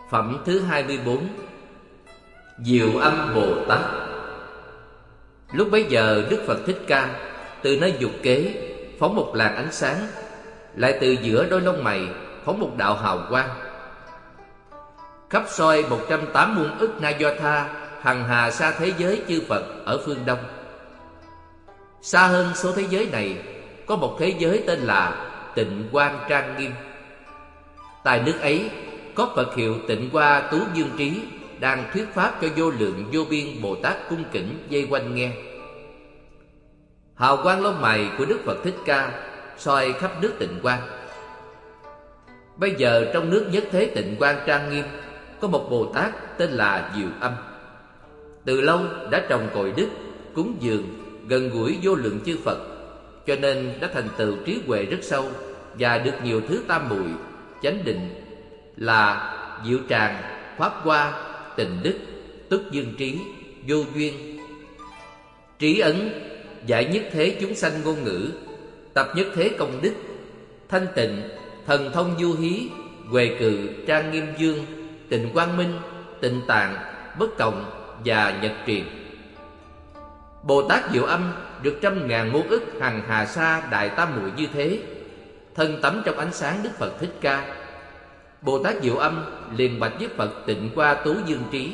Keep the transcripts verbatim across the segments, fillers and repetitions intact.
Phẩm thứ hai mươi bốn. Diệu Âm Bồ Tát. Lúc bấy giờ Đức Phật Thích Ca từ nơi dục kế phóng một làn ánh sáng, lại từ giữa đôi lông mày phóng một đạo hào quang, khắp soi một trăm tám muôn ức na do tha hằng hà sa thế giới chư Phật ở phương Đông. Xa hơn số thế giới này có một thế giới tên là Tịnh Quang Trang Nghiêm. Tại nước ấy có Phật hiệu Tịnh Hoa Tú Dương Trí đang thuyết pháp cho vô lượng vô biên Bồ Tát cung kính vây quanh nghe. Hào quang lông mày của Đức Phật Thích Ca soi khắp nước Tịnh Quang. Bây giờ trong nước nhất thế Tịnh Quang Trang Nghiêm có một Bồ Tát tên là Diệu Âm. Từ lâu đã trồng cội đức, cúng dường, gần gũi vô lượng chư Phật, cho nên đã thành tựu trí huệ rất sâu và được nhiều thứ tam muội, chánh định là diệu tràng, pháp hoa, tình đức, tức dương trí, vô duyên, trí ấn, giải nhất thế chúng sanh ngôn ngữ, tập nhất thế công đức, thanh tịnh, thần thông du hí, huệ cự, trang nghiêm dương, tịnh quang minh, tịnh tạng, bất cộng và nhật truyền. Bồ Tát Diệu Âm được trăm ngàn muôn ức hằng hà sa đại tam muội như thế, thân tắm trong ánh sáng Đức Phật Thích Ca. Bồ Tát Diệu Âm liền bạch với Phật Tịnh Hoa Tú Dương Trí: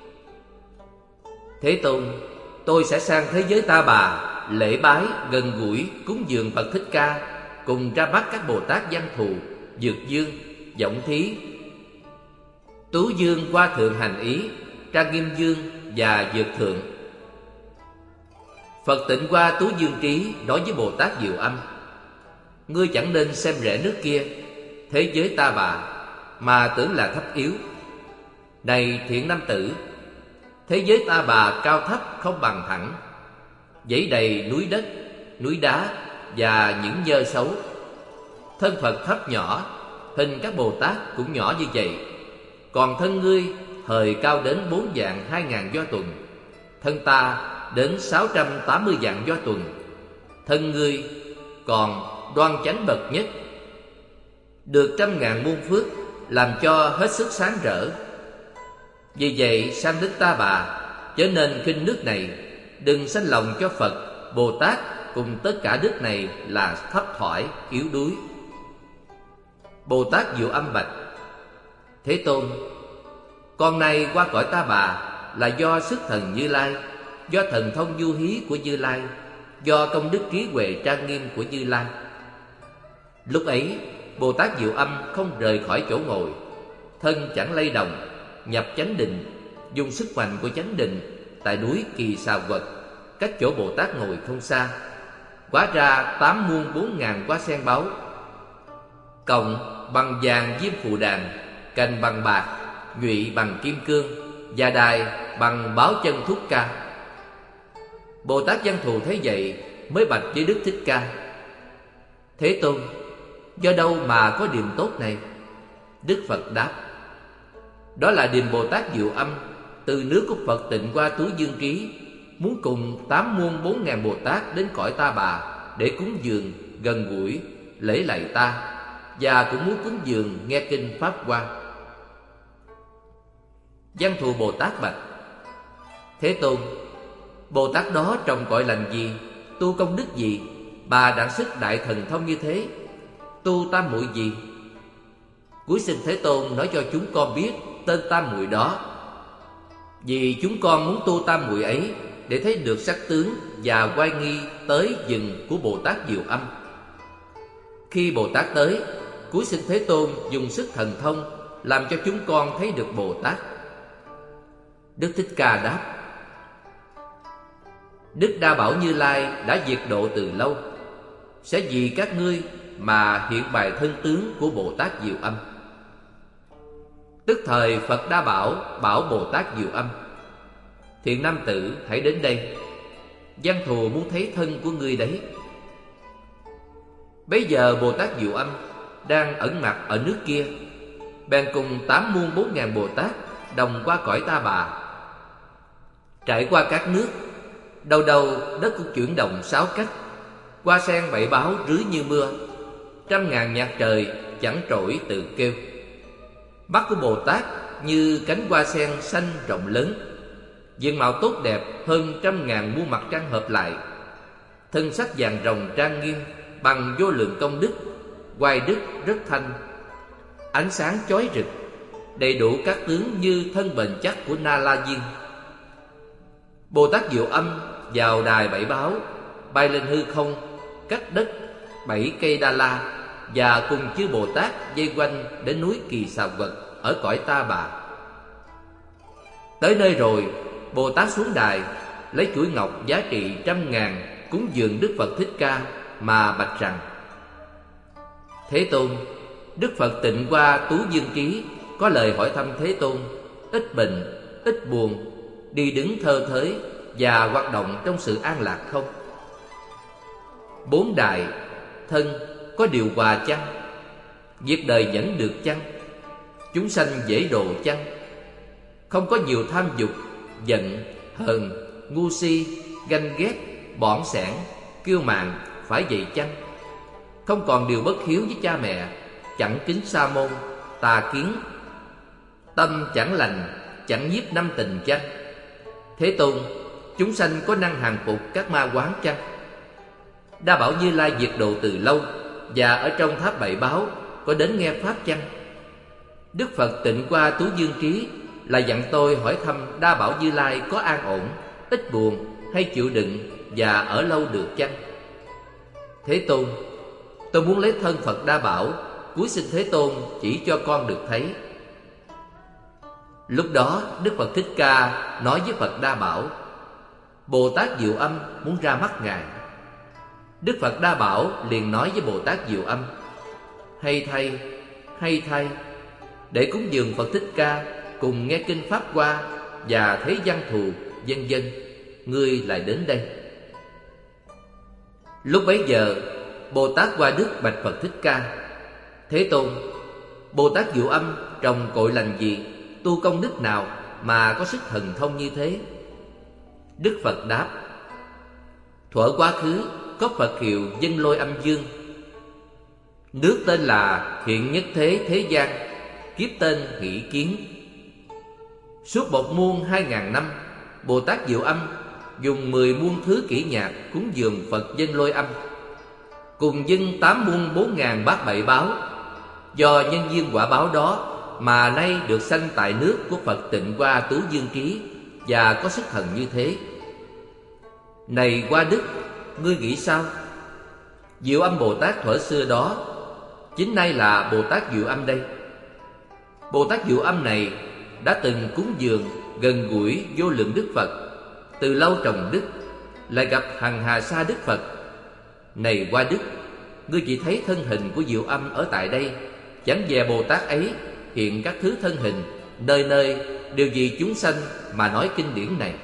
Thế Tôn, tôi sẽ sang thế giới Ta Bà lễ bái, gần gũi, cúng dường Phật Thích Ca, cùng ra mắt các Bồ Tát Văn Thù, Dược Dương, Vọng Thí, Tú Dương, Hoa Thượng Hành Ý, Trang Nghiêm Dương và Dược Thượng. Phật Tịnh Hoa Tú Dương Trí nói với Bồ Tát Diệu Âm: Ngươi chẳng nên xem rẻ nước kia, thế giới Ta Bà, mà tưởng là thấp yếu. Này thiện nam tử, thế giới Ta Bà cao thấp không bằng thẳng, dãy đầy núi đất, núi đá và những nhơ xấu. Thân Phật thấp nhỏ, hình các Bồ Tát cũng nhỏ như vậy. Còn thân ngươi thời cao đến bốn vạn hai ngàn do tuần, thân ta đến sáu trăm tám mươi vạn do tuần. Thân ngươi còn đoan chánh bậc nhất, được trăm ngàn muôn phước, làm cho hết sức sáng rỡ. Vì vậy sang nước Ta Bà chớ nên khinh nước này, đừng sanh lòng cho Phật, Bồ Tát cùng tất cả đức này là thấp thoải, yếu đuối. Bồ Tát Diệu Âm bạch: Thế Tôn, con này qua cõi Ta Bà là do sức thần Như Lai, do thần thông du hí của Như Lai, do công đức trí huệ trang nghiêm của Như Lai. Lúc ấy Bồ Tát Diệu Âm không rời khỏi chỗ ngồi, thân chẳng lay động, nhập chánh định, dùng sức mạnh của chánh định tại núi Kỳ Xà Quật, cách chỗ Bồ Tát ngồi không xa, hóa ra tám muôn bốn ngàn hoa sen báu, cọng bằng vàng diêm phù đàn, cành bằng bạc, nhụy bằng kim cương, và đài bằng báo chân thúc ca. Bồ Tát Văn Thù thấy vậy mới bạch với Đức Thích Ca: Thế Tôn, do đâu mà có điềm tốt này? Đức Phật đáp: Đó là điềm Bồ Tát Diệu Âm từ nước của Phật Tịnh Hoa Tú Dương Trí, muốn cùng tám muôn bốn ngàn Bồ Tát đến cõi Ta Bà để cúng dường, gần gũi, lễ lạy ta, và cũng muốn cúng dường nghe kinh Pháp Hoa. Văn Thù Bồ Tát bạch: Thế Tôn, Bồ Tát đó trồng cội lành gì, tu công đức gì, bà đặng sức đại thần thông như thế, tu tam muội gì? Cuối xin Thế Tôn nói cho chúng con biết tên tam muội đó, vì chúng con muốn tu tam muội ấy để thấy được sắc tướng và oai nghi tới dừng của Bồ Tát Diệu Âm. Khi Bồ Tát tới, cuối xin Thế Tôn dùng sức thần thông làm cho chúng con thấy được Bồ Tát. Đức Thích Ca đáp: Đức Đa Bảo Như Lai đã diệt độ từ lâu, sẽ vì các ngươi mà hiện bày thân tướng của Bồ Tát Diệu Âm. Tức thời Phật Đa Bảo bảo Bồ Tát Diệu Âm: Thiện nam tử, hãy đến đây, Văn Thù muốn thấy thân của ngươi đấy. Bấy giờ Bồ Tát Diệu Âm đang ẩn mặt ở nước kia, bèn cùng tám muôn bốn ngàn Bồ Tát đồng qua cõi Ta Bà. Trải qua các nước, đầu đầu đất cũng chuyển động sáu cách, hoa sen bảy báo rưới như mưa, trăm ngàn nhạc trời chẳng trỗi tự kêu. Mắt của Bồ Tát như cánh hoa sen xanh rộng lớn, diện mạo tốt đẹp hơn trăm ngàn muôn mặt trăng hợp lại, thân sắc vàng rồng trang nghiêm bằng vô lượng công đức, oai đức rất thanh, ánh sáng chói rực, đầy đủ các tướng như thân bền chắc của Na La Diên. Bồ Tát Diệu Âm vào đài bảy báo, bay lên hư không, cách đất bảy cây Đa La, và cùng chư Bồ Tát vây quanh đến núi Kỳ Xà Vật ở cõi Ta Bà. Tới nơi rồi, Bồ Tát xuống đài, lấy chuỗi ngọc giá trị trăm ngàn cúng dường Đức Phật Thích Ca mà bạch rằng: Thế Tôn, Đức Phật Tịnh Hoa Tú Dương Trí có lời hỏi thăm Thế Tôn: ít bệnh, ít buồn, đi đứng thơ thới và hoạt động trong sự an lạc không? Bốn đài thân có điều hòa chăng? Việc đời vẫn được chăng? Chúng sanh dễ độ chăng? Không có nhiều tham dục, giận, hờn, ngu si, ganh ghét, bỏn sẻn, kiêu mạn, phải vậy chăng? Không còn điều bất hiếu với cha mẹ, chẳng kính sa môn, tà kiến, tâm chẳng lành, chẳng nhiếp năm tình chăng? Thế Tôn, chúng sanh có năng hàng phục các ma quán chăng? Đa Bảo Như Lai diệt độ từ lâu, và ở trong tháp bảy báo có đến nghe pháp chăng? Đức Phật Tịnh Hoa Tú Dương Trí là dặn tôi hỏi thăm Đa Bảo Như Lai có an ổn, ít buồn hay chịu đựng và ở lâu được chăng? Thế Tôn, tôi muốn lấy thân Phật Đa Bảo cúi xin Thế Tôn chỉ cho con được thấy. Lúc đó Đức Phật Thích Ca nói với Phật Đa Bảo: Bồ Tát Diệu Âm muốn ra mắt Ngài. Đức Phật Đa Bảo liền nói với Bồ Tát Diệu Âm: Hay thay, hay thay, để cúng dường Phật Thích Ca, cùng nghe kinh Pháp Hoa và thấy văn thù, vân vân, ngươi lại đến đây. Lúc bấy giờ, Bồ Tát Hoa Đức bạch Phật Thích Ca: Thế Tôn, Bồ Tát Diệu Âm trồng cội lành gì, tu công đức nào mà có sức thần thông như thế? Đức Phật đáp: Thuở quá khứ có Phật hiệu Vân Lôi Âm Dương, nước tên là Hiện Nhất Thế Thế Gian, kiếp tên Hỷ Kiến. Suốt một muôn hai ngàn năm, Bồ Tát Diệu Âm dùng mười muôn thứ kỹ nhạc cúng dường Phật Vân Lôi Âm, cùng dâng tám muôn bốn ngàn bát bảy báo. Do nhân duyên quả báo đó mà nay được sanh tại nước của Phật Tịnh Hoa Tú Dương Trí và có sức thần như thế. Này Hoa Đức, ngươi nghĩ sao? Diệu Âm Bồ Tát thuở xưa đó chính nay là Bồ Tát Diệu Âm đây. Bồ Tát Diệu Âm này đã từng cúng dường gần gũi vô lượng Đức Phật, từ lâu trồng đức, lại gặp hằng hà sa Đức Phật. Này Hoa Đức, ngươi chỉ thấy thân hình của Diệu Âm ở tại đây, chẳng dè Bồ Tát ấy hiện các thứ thân hình nơi nơi đều vì chúng sanh mà nói kinh điển này.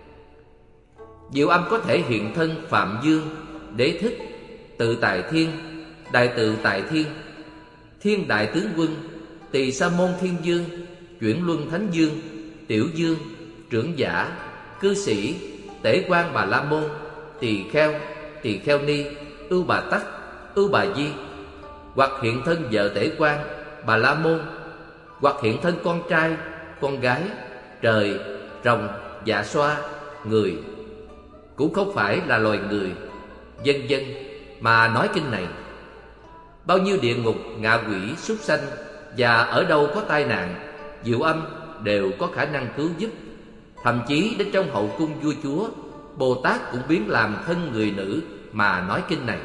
Diệu Âm có thể hiện thân Phạm Dương, Đế Thích, Tự Tại Thiên, Đại Tự Tại Thiên, Thiên Đại Tướng Quân, Tỳ Sa Môn Thiên Dương, Chuyển Luân Thánh Dương, Tiểu Dương, Trưởng Giả, Cư Sĩ, Tể Quan Bà La Môn, Tỳ Kheo, Tỳ Kheo Ni, Ưu Bà Tắc, Ưu Bà Di, hoặc hiện thân vợ Tể Quan, Bà La Môn, hoặc hiện thân con trai, con gái, trời, rồng, dạ xoa, người, cũng không phải là loài người, vân vân mà nói kinh này. Bao nhiêu địa ngục, ngạ quỷ, súc sanh và ở đâu có tai nạn, Diệu Âm đều có khả năng cứu giúp. Thậm chí đến trong hậu cung vua chúa, Bồ Tát cũng biến làm thân người nữ mà nói kinh này.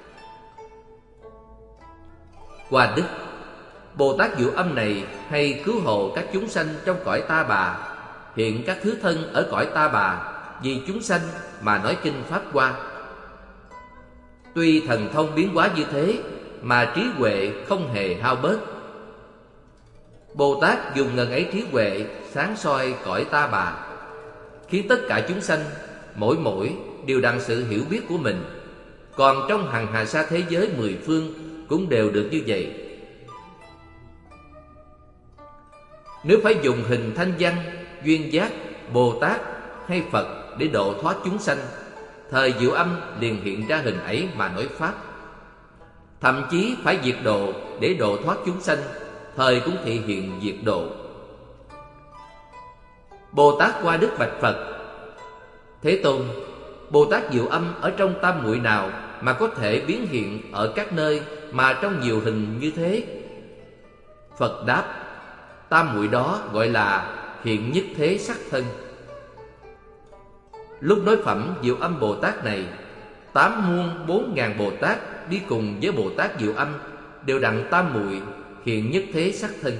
Hoa Đức, Bồ Tát Diệu Âm này hay cứu hộ các chúng sanh trong cõi Ta Bà, hiện các thứ thân ở cõi Ta Bà vì chúng sanh mà nói kinh Pháp Hoa. Tuy thần thông biến hóa như thế mà trí huệ không hề hao bớt. Bồ Tát dùng ngần ấy trí huệ sáng soi cõi Ta Bà, khiến tất cả chúng sanh mỗi mỗi đều đặng sự hiểu biết của mình. Còn trong hằng hà sa thế giới mười phương cũng đều được như vậy. Nếu phải dùng hình thanh văn, duyên giác, Bồ Tát hay Phật để độ thoát chúng sanh, thời Diệu Âm liền hiện ra hình ấy mà nói pháp. Thậm chí phải diệt độ để độ thoát chúng sanh, thời cũng thị hiện diệt độ. Bồ Tát Qua Đức bạch Phật: Thế Tôn, Bồ Tát Diệu Âm ở trong tam muội nào mà có thể biến hiện ở các nơi mà trong nhiều hình như thế? Phật đáp: Tam muội đó gọi là hiện nhất thế sắc thân. Lúc nói phẩm Diệu Âm Bồ Tát này, tám muôn bốn ngàn Bồ Tát đi cùng với Bồ Tát Diệu Âm đều đặng tam muội hiện nhất thế sắc thân.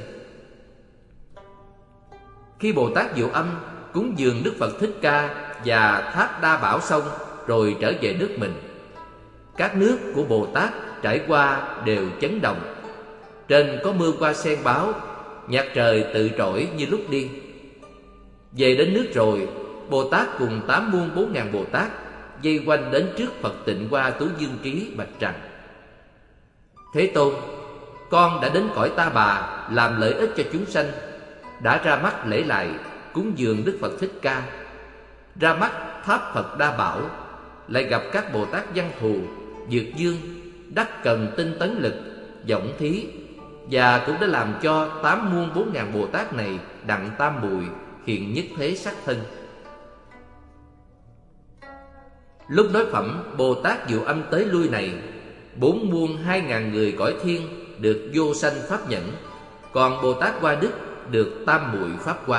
Khi Bồ Tát Diệu Âm cúng dường Đức Phật Thích Ca và thác Đa Bảo xong rồi trở về nước mình, các nước của Bồ Tát trải qua đều chấn động. Trên có mưa hoa sen báo, nhạc trời tự trỗi như lúc đi. Về đến nước rồi, Bồ Tát cùng tám muôn bốn ngàn Bồ Tát vây quanh đến trước Phật Tịnh Hoa Tú Dương Trí bạch rằng: Thế Tôn, con đã đến cõi Ta Bà làm lợi ích cho chúng sanh, đã ra mắt lễ lại cúng dường Đức Phật Thích Ca, ra mắt tháp Phật Đa Bảo, lại gặp các Bồ Tát Văn Thù, Dược Dương, Đắc Cần Tinh Tấn Lực, Vọng Thí, và cũng đã làm cho tám muôn bốn ngàn Bồ Tát này đặng tam muội hiện nhất thế sắc thân. Lúc nói phẩm Bồ Tát Diệu Âm tới lui này, bốn muôn hai ngàn người cõi thiên được vô sanh pháp nhẫn, còn Bồ Tát Qua Đức được tam muội pháp hoa.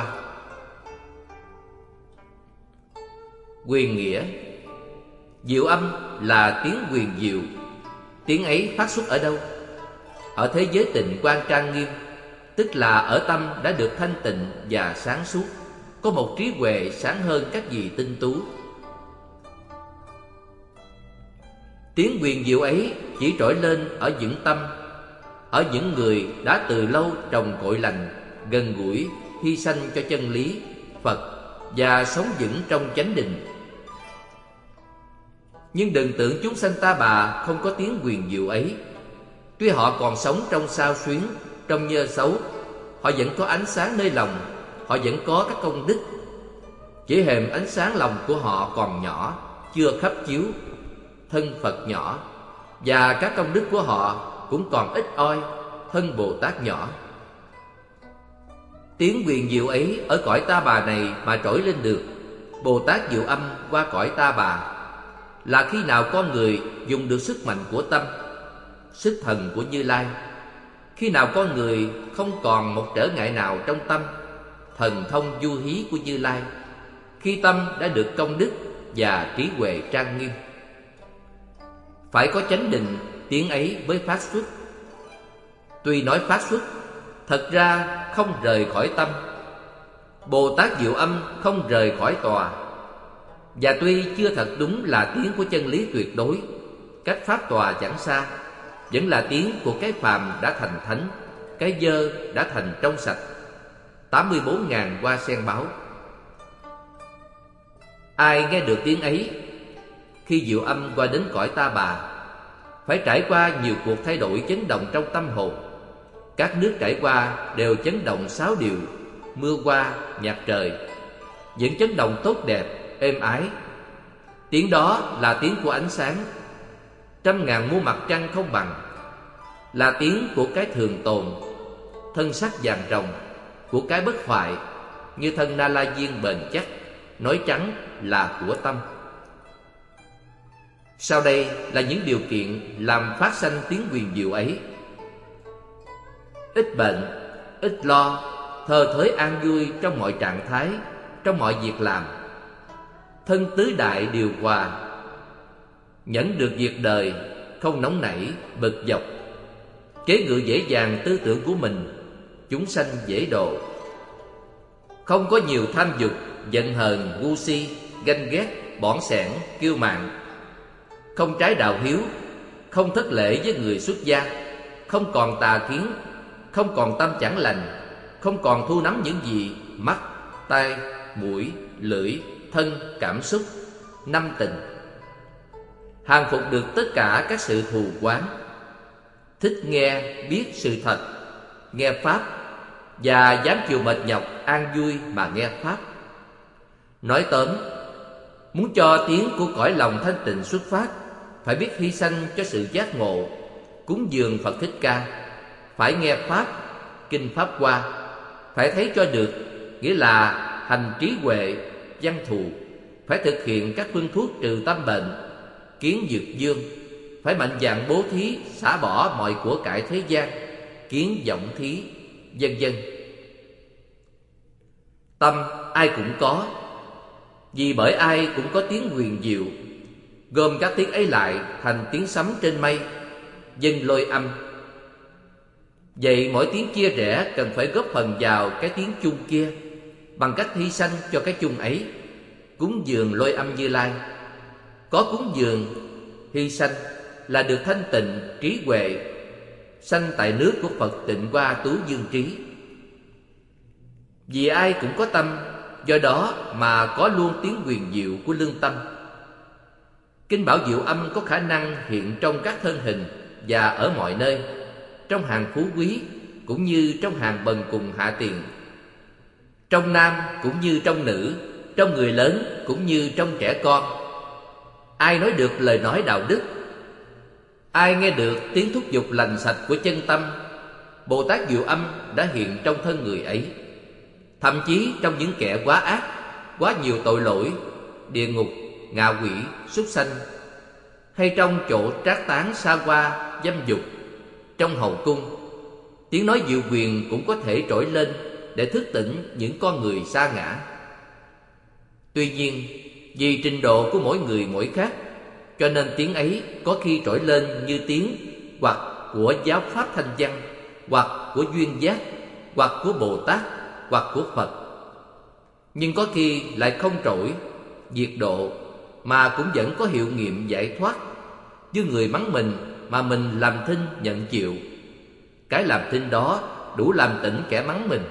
Quyền nghĩa: Diệu âm là tiếng quyền diệu. Tiếng ấy phát xuất ở đâu? Ở thế giới tịnh quan trang nghiêm, tức là ở tâm đã được thanh tịnh và sáng suốt, có một trí huệ sáng hơn các vị tinh tú. Tiếng quyền diệu ấy chỉ trỗi lên ở những tâm, ở những người đã từ lâu trồng cội lành, gần gũi, hy sanh cho chân lý, Phật và sống vững trong chánh định. Nhưng đừng tưởng chúng sanh Ta Bà không có tiếng quyền diệu ấy. Tuy họ còn sống trong sao xuyến, trong nhơ xấu, họ vẫn có ánh sáng nơi lòng, họ vẫn có các công đức. Chỉ hèm ánh sáng lòng của họ còn nhỏ, chưa khắp chiếu, thân Phật nhỏ, và các công đức của họ cũng còn ít oi, thân Bồ Tát nhỏ. Tiếng quyền diệu ấy ở cõi Ta Bà này mà trỗi lên được, Bồ Tát Diệu Âm qua cõi Ta Bà, là khi nào con người dùng được sức mạnh của tâm, sức thần của Như Lai. Khi nào con người không còn một trở ngại nào trong tâm, thần thông du hí của Như Lai, khi tâm đã được công đức và trí huệ trang nghiêm. Phải có chánh định, tiếng ấy mới phát xuất. Tuy nói phát xuất, thật ra không rời khỏi tâm. Bồ Tát Diệu Âm không rời khỏi tòa. Và tuy chưa thật đúng là tiếng của chân lý tuyệt đối, cách pháp tòa chẳng xa, vẫn là tiếng của cái phàm đã thành thánh, cái dơ đã thành trong sạch. Tám mươi bốn ngàn hoa sen báo. Ai nghe được tiếng ấy, khi Diệu Âm qua đến cõi Ta Bà, phải trải qua nhiều cuộc thay đổi chấn động trong tâm hồn. Các nước trải qua đều chấn động sáu điều: mưa hoa, nhạc trời, những chấn động tốt đẹp, êm ái. Tiếng đó là tiếng của ánh sáng. Trăm ngàn muôn mặt trăng không bằng, là tiếng của cái thường tồn. Thân sắc vàng rồng, của cái bất hoại, như thân Na La Diên bền chắc, nói trắng là của tâm. Sau đây là những điều kiện làm phát sanh tiếng quyền diệu ấy: ít bệnh, ít lo, thờ thới an vui trong mọi trạng thái, trong mọi việc làm. Thân tứ đại điều hòa, nhẫn được việc đời, không nóng nảy, bực dọc. Kế ngự dễ dàng tư tưởng của mình, chúng sanh dễ độ. Không có nhiều tham dục, giận hờn, ngu si, ganh ghét, bỏn sẻn, kiêu mạn. Không trái đạo hiếu, không thất lễ với người xuất gia, không còn tà kiến, không còn tâm chẳng lành, không còn thu nắm những gì mắt, tai, mũi, lưỡi, thân, cảm xúc, năm tình. Hàng phục được tất cả các sự thù quán, thích nghe biết sự thật, nghe pháp, và dám chịu mệt nhọc an vui mà nghe pháp. Nói tóm, muốn cho tiếng của cõi lòng thanh tịnh xuất phát, phải biết hy sanh cho sự giác ngộ, cúng dường Phật Thích Ca, phải nghe pháp, kinh pháp hoa, phải thấy cho được, nghĩa là hành trí huệ, văn thù, phải thực hiện các phương thuốc trừ tâm bệnh, kiến dược dương, phải mạnh dạn bố thí, xả bỏ mọi của cải thế gian, kiến vọng thí, vân vân. Tâm ai cũng có, vì bởi ai cũng có tiếng huyền diệu, gom các tiếng ấy lại thành tiếng sấm trên mây, dân lôi âm. Vậy mỗi tiếng chia rẽ cần phải góp phần vào cái tiếng chung kia bằng cách hy sanh cho cái chung ấy. Cúng dường lôi âm Như Lai, có cúng dường, hy sanh là được thanh tịnh, trí huệ, sanh tại nước của Phật Tịnh Hoa Tú Dương Trí. Vì ai cũng có tâm, do đó mà có luôn tiếng huyền diệu của lương tâm. Kinh Bảo Diệu Âm có khả năng hiện trong các thân hình và ở mọi nơi, trong hàng phú quý cũng như trong hàng bần cùng hạ tiền, trong nam cũng như trong nữ, trong người lớn cũng như trong trẻ con. Ai nói được lời nói đạo đức, ai nghe được tiếng thúc giục lành sạch của chân tâm, Bồ Tát Diệu Âm đã hiện trong thân người ấy. Thậm chí trong những kẻ quá ác, quá nhiều tội lỗi, địa ngục, ngạ quỷ, súc sanh, hay trong chỗ trác tán xa hoa, dâm dục, trong hậu cung, tiếng nói diệu quyền cũng có thể trỗi lên để thức tỉnh những con người sa ngã. Tuy nhiên, vì trình độ của mỗi người mỗi khác, cho nên tiếng ấy có khi trỗi lên như tiếng hoặc của giáo pháp thanh văn, hoặc của duyên giác, hoặc của Bồ Tát, hoặc của Phật. Nhưng có khi lại không trỗi, diệt độ, mà cũng vẫn có hiệu nghiệm giải thoát, như người mắng mình mà mình làm thinh nhận chịu. Cái làm thinh đó đủ làm tỉnh kẻ mắng mình.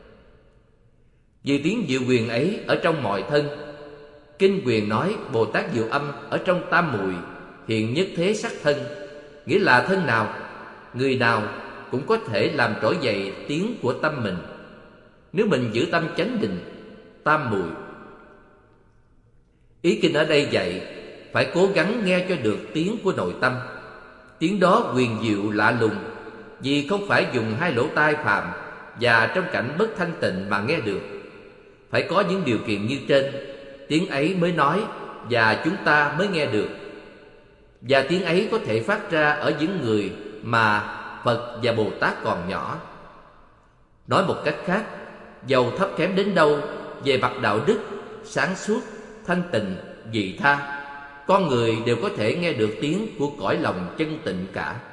Vì tiếng diệu quyền ấy ở trong mọi thân, Kinh Quyền nói Bồ Tát Diệu Âm ở trong tam muội hiện nhất thế sắc thân, nghĩa là thân nào, người nào cũng có thể làm trỗi dậy tiếng của tâm mình, nếu mình giữ tâm chánh định, tam muội. Ý kinh ở đây dạy phải cố gắng nghe cho được tiếng của nội tâm. Tiếng đó huyền diệu lạ lùng, vì không phải dùng hai lỗ tai phàm và trong cảnh bất thanh tịnh mà nghe được. Phải có những điều kiện như trên, tiếng ấy mới nói và chúng ta mới nghe được. Và tiếng ấy có thể phát ra ở những người mà Phật và Bồ Tát còn nhỏ. Nói một cách khác, dầu thấp kém đến đâu về mặt đạo đức, sáng suốt, thanh tịnh, vị tha, con người đều có thể nghe được tiếng của cõi lòng chân tịnh cả.